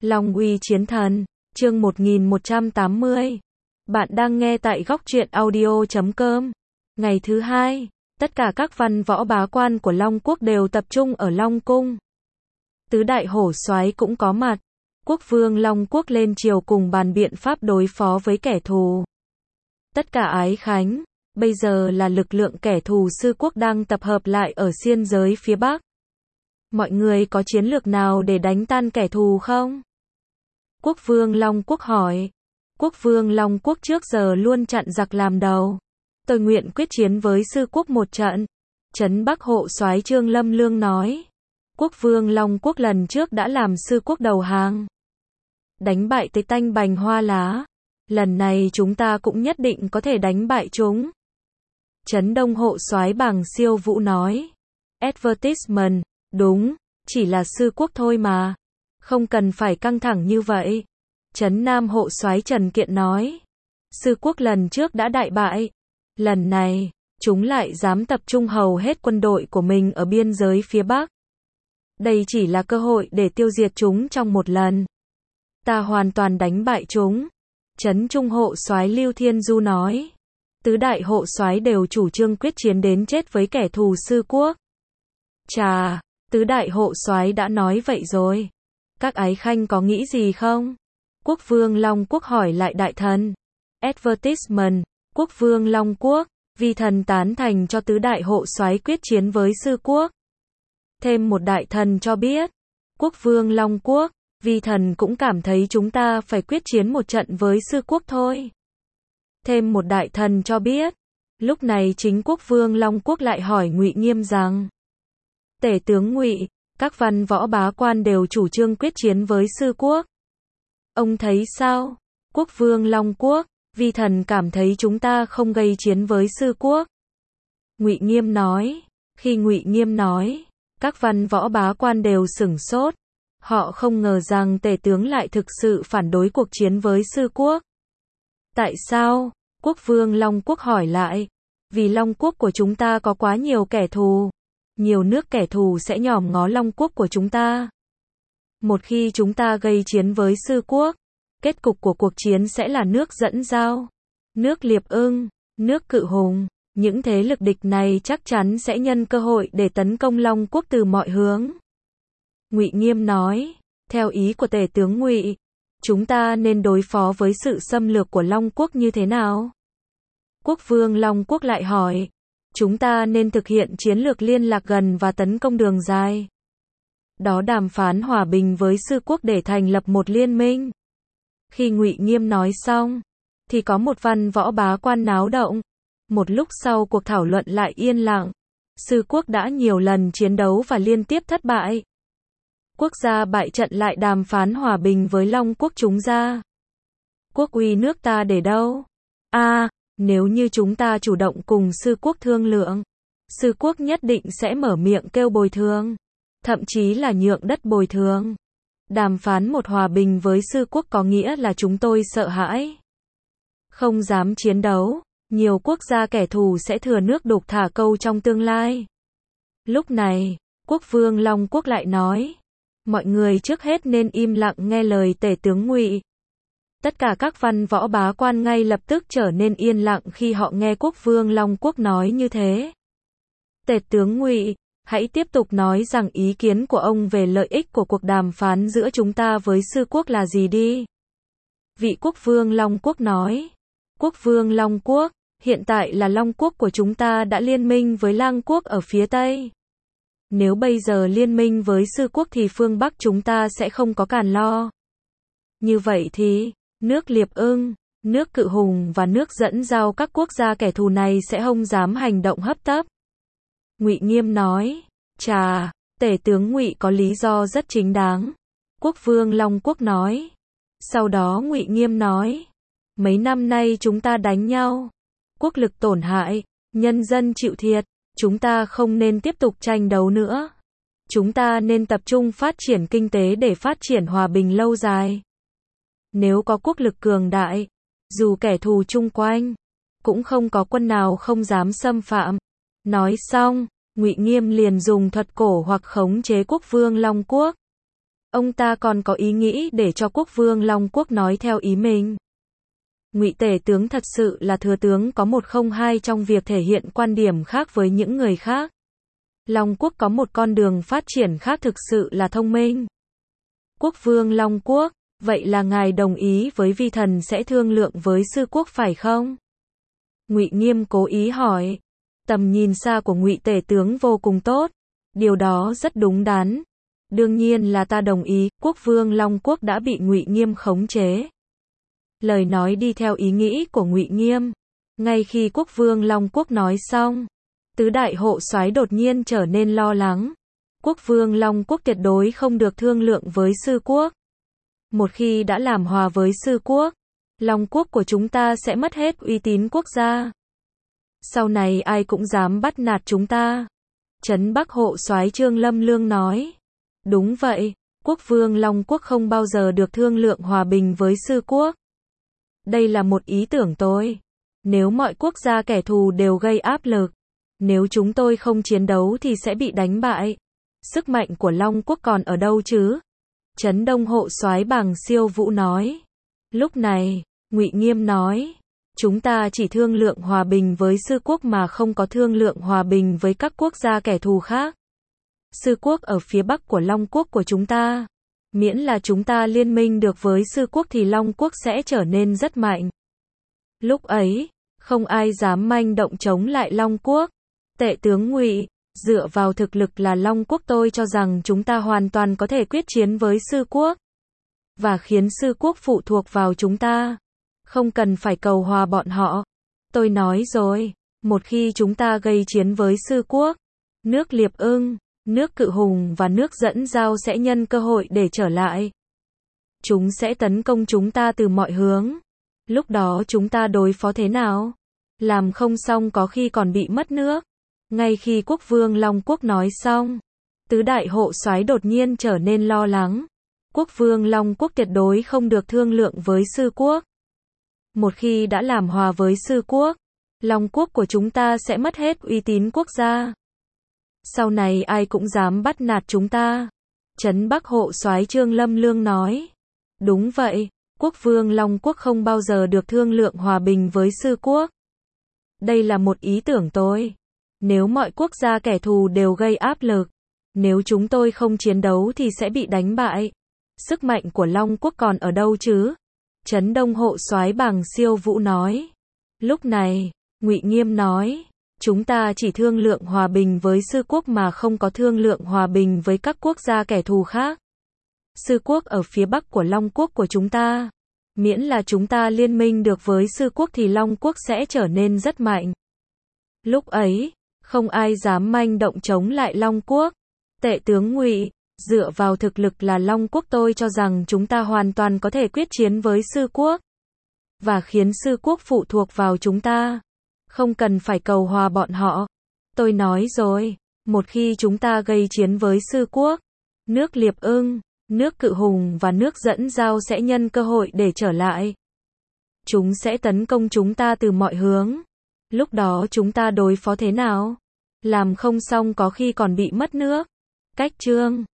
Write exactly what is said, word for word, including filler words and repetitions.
Long uy chiến thần, chương một nghìn một trăm tám mươi. Bạn đang nghe tại góc truyện audio chấm com. Ngày thứ hai, tất cả các văn võ bá quan của Long Quốc đều tập trung ở Long Cung. Tứ đại hổ soái cũng có mặt. Quốc vương Long Quốc lên triều cùng bàn biện pháp đối phó với kẻ thù. Tất cả ái khánh, bây giờ là lực lượng kẻ thù sư quốc đang tập hợp lại ở xiên giới phía Bắc. Mọi người có chiến lược nào để đánh tan kẻ thù không? Quốc vương Long Quốc hỏi. Quốc vương Long Quốc trước giờ luôn chặn giặc làm đầu. Tôi nguyện quyết chiến với sư quốc một trận. Trấn Bắc hộ soái Trương Lâm Lương nói. Quốc vương Long Quốc lần trước đã làm sư quốc đầu hàng, đánh bại Tế Tanh Bành Hoa Lá. Lần này chúng ta cũng nhất định có thể đánh bại chúng. Trấn Đông hộ soái Bàng Siêu Vũ nói. Advertisement, đúng, chỉ là sư quốc thôi mà. Không cần phải căng thẳng như vậy. Trấn Nam hộ soái Trần Kiện nói. Sư quốc lần trước đã đại bại. Lần này, chúng lại dám tập trung hầu hết quân đội của mình ở biên giới phía Bắc. Đây chỉ là cơ hội để tiêu diệt chúng trong một lần. Ta hoàn toàn đánh bại chúng. Trấn Trung hộ soái Lưu Thiên Du nói. Tứ đại hộ soái đều chủ trương quyết chiến đến chết với kẻ thù sư quốc. Chà, tứ đại hộ soái đã nói vậy rồi. Các ái khanh có nghĩ gì không? Quốc vương Long Quốc hỏi lại đại thần. Advertisement, quốc vương Long Quốc, vi thần tán thành cho tứ đại hộ soái quyết chiến với sư quốc. Thêm một đại thần cho biết. Quốc vương Long Quốc, vi thần cũng cảm thấy chúng ta phải quyết chiến một trận với sư quốc thôi. Thêm một đại thần cho biết. Lúc này chính quốc vương Long Quốc lại hỏi Ngụy Nghiêm rằng. Tể tướng Ngụy, các văn võ bá quan đều chủ trương quyết chiến với sư quốc. Ông thấy sao? Quốc vương Long Quốc, vi thần cảm thấy chúng ta không gây chiến với sư quốc. Ngụy Nghiêm nói. Khi Ngụy Nghiêm nói, các văn võ bá quan đều sửng sốt. Họ không ngờ rằng tể tướng lại thực sự phản đối cuộc chiến với sư quốc. Tại sao? Quốc vương Long Quốc hỏi lại. Vì Long Quốc của chúng ta có quá nhiều kẻ thù. Nhiều nước kẻ thù sẽ nhòm ngó Long Quốc của chúng ta. Một khi chúng ta gây chiến với sư quốc, kết cục của cuộc chiến sẽ là nước Dẫn Giao, nước Liệp Ưng, nước Cự Hùng. Những thế lực địch này chắc chắn sẽ nhân cơ hội để tấn công Long Quốc từ mọi hướng. Ngụy Nghiêm nói, theo ý của tể tướng Ngụy, chúng ta nên đối phó với sự xâm lược của Long Quốc như thế nào? Quốc vương Long Quốc lại hỏi, chúng ta nên thực hiện chiến lược liên lạc gần và tấn công đường dài. Đó đàm phán hòa bình với sư quốc để thành lập một liên minh. Khi Ngụy Nghiêm nói xong, thì có một văn võ bá quan náo động. Một lúc sau cuộc thảo luận lại yên lặng. Sư quốc đã nhiều lần chiến đấu và liên tiếp thất bại. Quốc gia bại trận lại đàm phán hòa bình với Long Quốc chúng ta. Quốc uy nước ta để đâu? A, à, nếu như chúng ta chủ động cùng sư quốc thương lượng, sư quốc nhất định sẽ mở miệng kêu bồi thường, thậm chí là nhượng đất bồi thường. Đàm phán một hòa bình với sư quốc có nghĩa là chúng tôi sợ hãi, không dám chiến đấu. Nhiều quốc gia kẻ thù sẽ thừa nước đục thả câu trong tương lai. Lúc này, quốc vương Long Quốc lại nói. Mọi người trước hết nên im lặng nghe lời tể tướng Ngụy. Tất cả các văn võ bá quan ngay lập tức trở nên yên lặng khi họ nghe quốc vương Long Quốc nói như thế. Tể tướng Ngụy, hãy tiếp tục nói rằng ý kiến của ông về lợi ích của cuộc đàm phán giữa chúng ta với sư quốc là gì đi. Vị quốc vương Long Quốc nói. Quốc vương Long Quốc, hiện tại là Long Quốc của chúng ta đã liên minh với Lang Quốc ở phía Tây. Nếu bây giờ liên minh với sư quốc thì phương Bắc chúng ta sẽ không có cản lo. Như vậy thì, nước Liệp Ưng, nước Cự Hùng và nước Dẫn Giao các quốc gia kẻ thù này sẽ không dám hành động hấp tấp. Ngụy Nghiêm nói, chà, tể tướng Ngụy có lý do rất chính đáng. Quốc vương Long Quốc nói. Sau đó Ngụy Nghiêm nói, mấy năm nay chúng ta đánh nhau, quốc lực tổn hại, nhân dân chịu thiệt, chúng ta không nên tiếp tục tranh đấu nữa. Chúng ta nên tập trung phát triển kinh tế để phát triển hòa bình lâu dài. Nếu có quốc lực cường đại, dù kẻ thù chung quanh, cũng không có quân nào không dám xâm phạm. Nói xong, Ngụy Nghiêm liền dùng thuật cổ hoặc khống chế quốc vương Long Quốc. Ông ta còn có ý nghĩ để cho quốc vương Long Quốc nói theo ý mình. Ngụy Tể tướng thật sự là thừa tướng có một không hai trong việc thể hiện quan điểm khác với những người khác. Long Quốc có một con đường phát triển khác thực sự là thông minh. Quốc vương Long Quốc, vậy là ngài đồng ý với vi thần sẽ thương lượng với sư quốc phải không? Ngụy Nghiêm cố ý hỏi. Tầm nhìn xa của Ngụy Tể tướng vô cùng tốt. Điều đó rất đúng đắn. Đương nhiên là ta đồng ý, quốc vương Long Quốc đã bị Ngụy Nghiêm khống chế. Lời nói đi theo ý nghĩ của Ngụy Nghiêm. Ngay khi quốc vương Long Quốc nói xong, tứ đại hộ soái đột nhiên trở nên lo lắng. Quốc vương Long Quốc tuyệt đối không được thương lượng với sư quốc. Một khi đã làm hòa với sư quốc, Long Quốc của chúng ta sẽ mất hết uy tín quốc gia. Sau này ai cũng dám bắt nạt chúng ta. Trấn Bắc hộ soái Trương Lâm Lương nói. Đúng vậy, quốc vương Long Quốc không bao giờ được thương lượng hòa bình với sư quốc. Đây là một ý tưởng tôi. Nếu mọi quốc gia kẻ thù đều gây áp lực, nếu chúng tôi không chiến đấu thì sẽ bị đánh bại. Sức mạnh của Long Quốc còn ở đâu chứ? Trấn Đông hộ soái Bàng Siêu Vũ nói. Lúc này, Ngụy Nghiêm nói, chúng ta chỉ thương lượng hòa bình với sư quốc mà không có thương lượng hòa bình với các quốc gia kẻ thù khác. Sư quốc ở phía bắc của Long Quốc của chúng ta. Miễn là chúng ta liên minh được với sư quốc thì Long Quốc sẽ trở nên rất mạnh. Lúc ấy, không ai dám manh động chống lại Long Quốc. Tể tướng Ngụy, dựa vào thực lực là Long Quốc tôi cho rằng chúng ta hoàn toàn có thể quyết chiến với sư quốc. Và khiến sư quốc phụ thuộc vào chúng ta. Không cần phải cầu hòa bọn họ. Tôi nói rồi, một khi chúng ta gây chiến với sư quốc, nước Liệp Ưng, nước Cự Hùng và nước Dẫn Giao sẽ nhân cơ hội để trở lại. Chúng sẽ tấn công chúng ta từ mọi hướng. Lúc đó chúng ta đối phó thế nào? Làm không xong có khi còn bị mất nước. Ngay khi quốc vương Long Quốc nói xong, tứ đại hộ soái đột nhiên trở nên lo lắng. Quốc vương Long Quốc tuyệt đối không được thương lượng với sư quốc. Một khi đã làm hòa với sư quốc, Long Quốc của chúng ta sẽ mất hết uy tín quốc gia. Sau này ai cũng dám bắt nạt chúng ta. Trấn Bắc hộ soái Trương Lâm Lương nói. Đúng vậy, quốc vương Long Quốc không bao giờ được thương lượng hòa bình với sư quốc. Đây là một ý tưởng tôi. Nếu mọi quốc gia kẻ thù đều gây áp lực, nếu chúng tôi không chiến đấu thì sẽ bị đánh bại. Sức mạnh của Long Quốc còn ở đâu chứ? Trấn Đông hộ soái Bàng Siêu Vũ nói. Lúc này, Ngụy Nghiêm nói, chúng ta chỉ thương lượng hòa bình với sư quốc mà không có thương lượng hòa bình với các quốc gia kẻ thù khác. Sư quốc ở phía bắc của Long Quốc của chúng ta. Miễn là chúng ta liên minh được với sư quốc thì Long Quốc sẽ trở nên rất mạnh. Lúc ấy, không ai dám manh động chống lại Long Quốc. Tể tướng Ngụy, dựa vào thực lực là Long Quốc tôi cho rằng chúng ta hoàn toàn có thể quyết chiến với sư quốc. Và khiến sư quốc phụ thuộc vào chúng ta. Không cần phải cầu hòa bọn họ. Tôi nói rồi, một khi chúng ta gây chiến với sư quốc, nước Liệp Ưng, nước Cự Hùng và nước Dẫn Giao sẽ nhân cơ hội để trở lại. Chúng sẽ tấn công chúng ta từ mọi hướng. Lúc đó chúng ta đối phó thế nào? Làm không xong có khi còn bị mất nước. Cách chương